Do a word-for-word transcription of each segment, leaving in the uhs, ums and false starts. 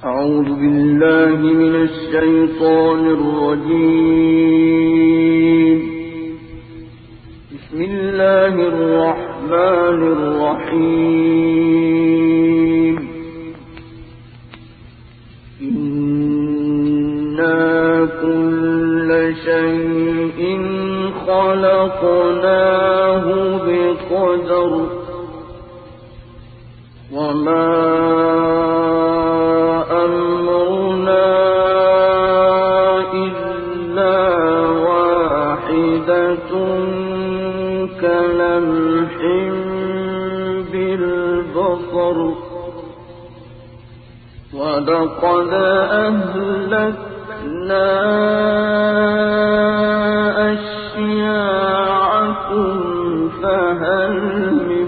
أعوذ بالله من الشيطان الرجيم. بسم الله الرحمن الرحيم. إنا كل شيء خلقناه بقدر وما أمرنا إلا واحدة كلمح بالبصر ولقد أهلكنا أشياعكم فهل من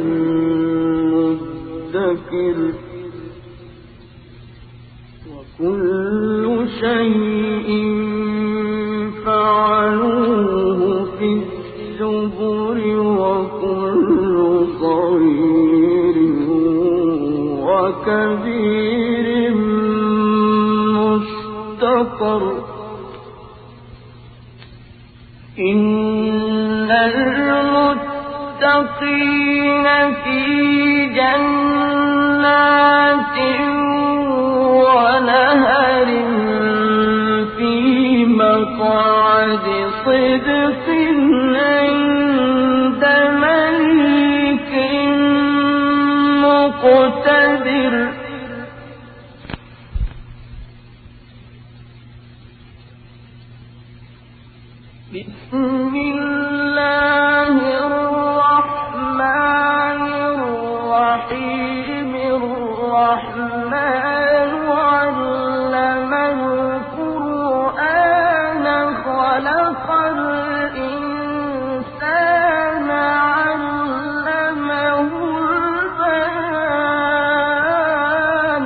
مدكر وكل شيء فعلوه في الزبر وكل صغير وكبير مستقر. إن المتقين في جنات ونهر في مقعد صدق عند مليك مقتدر. بسم الله الرحمن الرحيم. الرحمن علم القرآن خلق الإنسان علمه البيان.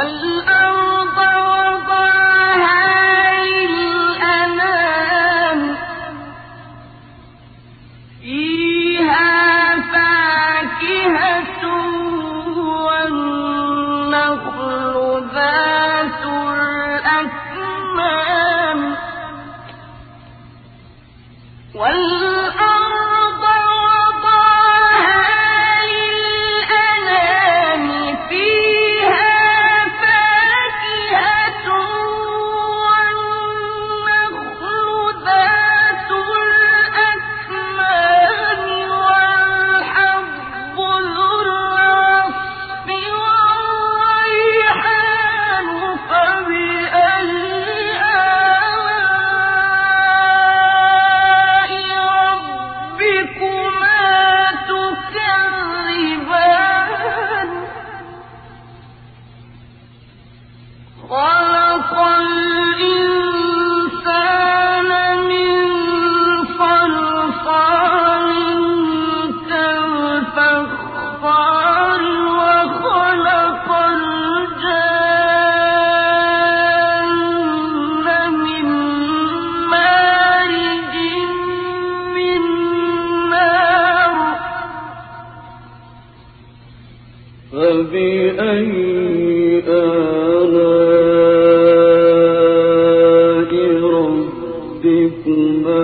والأرض وضعها للأنام فيها فاكهة والنخل ذات الأكمام والأرض وضعها للأنام فيها فاكهة والنخل ذات الأكمام والحب ذو العصف والريحان فبأي خلق الإنسان من صلصال كالفخار وخلق الجن من مارج من نار فبأي آلاء ربكما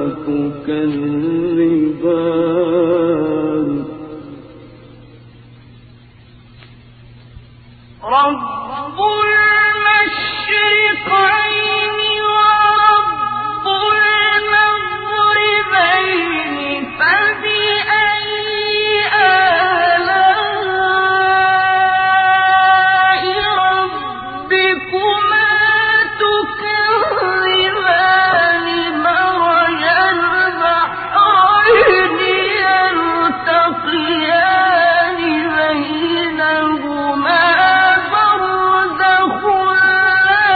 تكذبان رب المشرقين ورب المغربين فبأي آلاء ربكما تكذبان مرج البحرين يلتقيان بينهما برزخ لا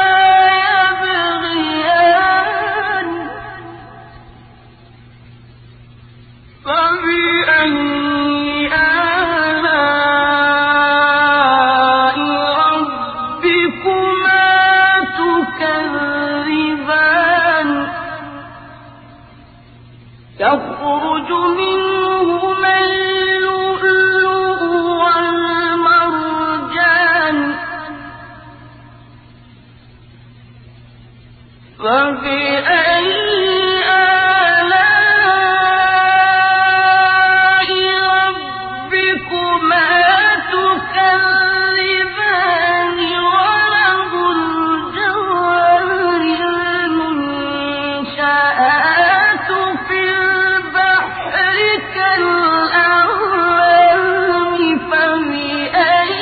يبغيان فبأي آلاء ربكما تكذبان يخرج منهما اللؤلؤ والمرجان فبأي آلاء ربكما تكذبان وله الجوار المنشآت في البحر كالأعلام فبأي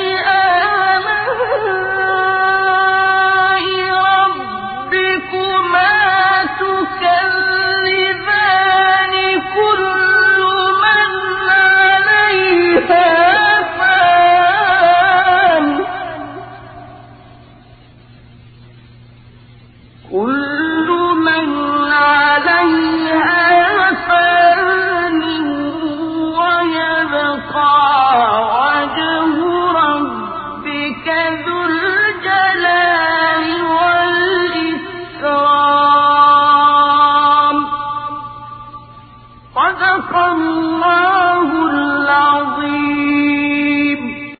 آلاء ربكما تكذبان كل من عليها فان كل